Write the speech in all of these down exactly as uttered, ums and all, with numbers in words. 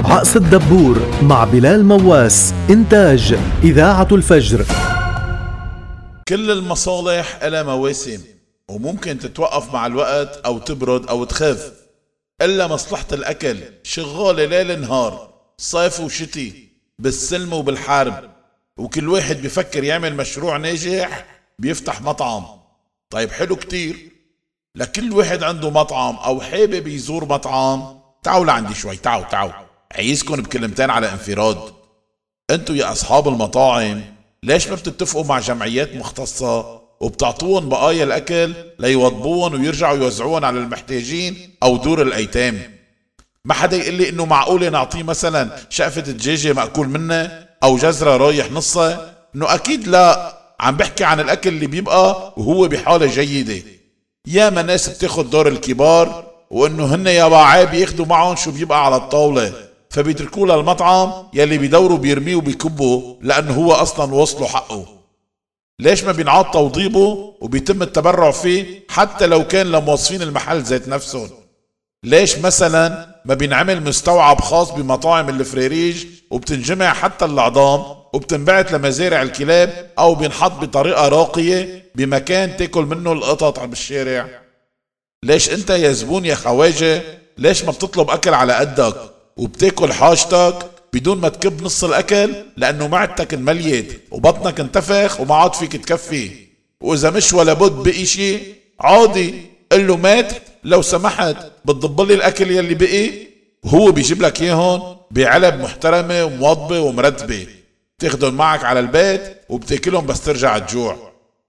عقص الدبور مع بلال مواس. إنتاج إذاعة الفجر. كل المصالح إلها مواسم وممكن تتوقف مع الوقت أو تبرد أو تخف، إلا مصلحة الأكل شغالة ليل نهار، صيف وشتي، بالسلم وبالحرب، وكل واحد بيفكر يعمل مشروع ناجح بيفتح مطعم. طيب حلو كتير، لكل واحد عنده مطعم أو حابب يزور مطعم. تعالوا لعندي شوي، تعالوا تعالوا عايزكن بكلمتين على انفراد. انتو يا أصحاب المطاعم ليش ما بتتفقوا مع جمعيات مختصة وبتعطوهم بقايا الأكل ليوضبوهم ويرجعوا يوزعوهم على المحتاجين أو دور الأيتام؟ ما حدا يقول لي إنه معقولة نعطيه مثلا شقفة دجاجة مأكول منها أو جزرة رايح نصها؟ إنه أكيد لا، عم بحكي عن الأكل اللي بيبقى وهو بحالة جيدة. ياما ناس بتاخد دور الكبار وإنه هن يا باعي بياخدوا معهم شو بيبقى على الطاولة، فبيتركوا له المطعم يلي بيدوروا بيرميه وبيكبوا لأنه هو أصلا وصله حقه. ليش ما بينعاد توضيبه وبيتم التبرع فيه حتى لو كان لموظفين المحل ذات نفسهم؟ ليش مثلا ما بينعمل مستوعب خاص بمطاعم الفريريج وبتنجمع حتى العظام وبتنبعت لمزارع الكلاب أو بينحط بطريقة راقية بمكان تاكل منه القطط بالشارع؟ ليش انت يا زبون يا خواجة ليش ما بتطلب أكل على قدك وبتاكل حاجتك بدون ما تكب نص الأكل لأنه معدتك انمليت وبطنك انتفخ وما عاد فيك تكفي؟ وإذا مش ولا بد بقي شي عادي قل له مات لو سمحت بتضبلي الأكل يلي بقي، وهو بيجيب لك إياهم بعلب محترمة وموضبة ومرتبة، تاخدهم معك على البيت وبتاكلهم بس ترجع تجوع.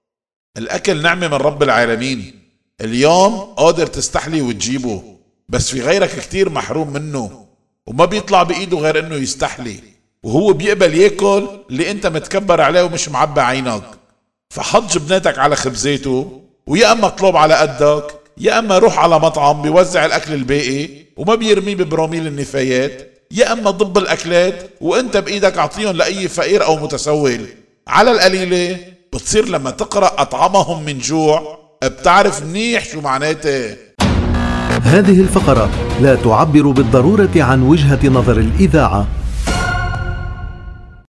الأكل نعمة من رب العالمين، اليوم قادر تستحلي وتجيبه، بس في غيرك كتير محروم منه وما بيطلع بإيده غير إنه يستحلي، وهو بيقبل ياكل اللي انت متكبر عليه ومش معبى عينك. فحط جبناتك على خبزيته، ويا اما اطلب على قدك يا اما روح على مطعم بيوزع الاكل الباقي وما بيرميه ببراميل النفايات، يا اما ضب الاكلات وانت بايدك اعطيهم لاي فقير او متسول. على القليلة بتصير لما تقرأ اطعمهم من جوع بتعرف منيح شو معناته. هذه الفقرة لا تعبر بالضرورة عن وجهة نظر الإذاعة.